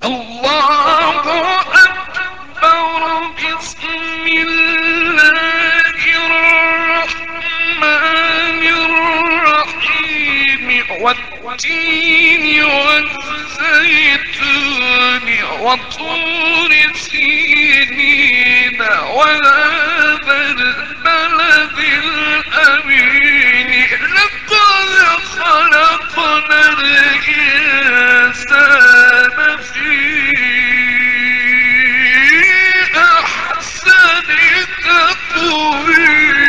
الله أكبر. بسم الله الرحمن الرحيم. والتين والزيتون وطور سينين وهذا البلد الأمين. لقد خلقنا الإنسان في أحسن تقويم.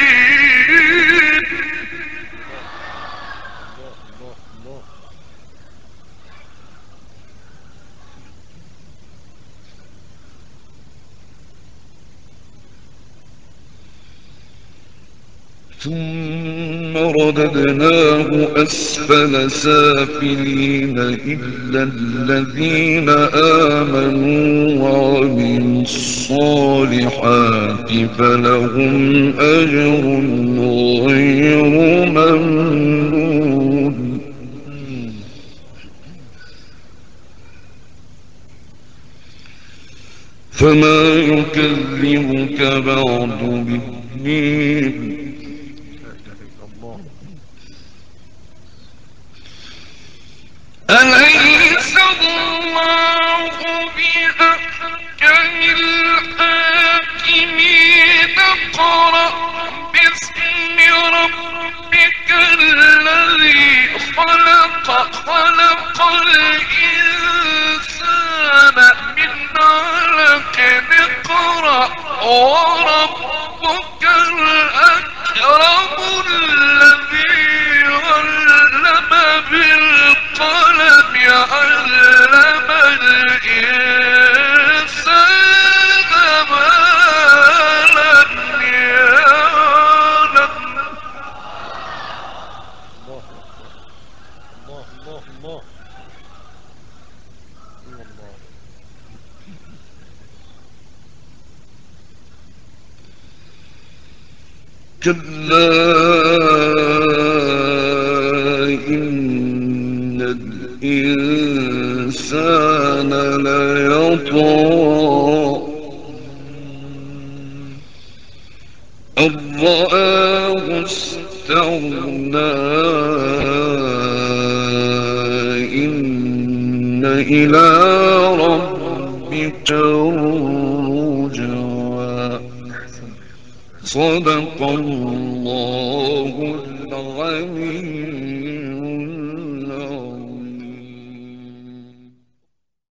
ثم رددناه أسفل سافلين إلا الذين آمنوا وعملوا الصالحات فلهم أجر غير ممنون. فما يكذبك بعد بالدين. أليس الله بأحكم الحاكمين. اقرأ باسم ربك الذي خلق. خلق الإنسان من علق. اقرأ وربك الأكرم الذي علم بالقلم. علم الإنسان ما لم يعلم. الله. كلا إن الإنسان ليطغى أن رآه استغنى. إن إلى ربك الرجعى. صدق الله العظيم.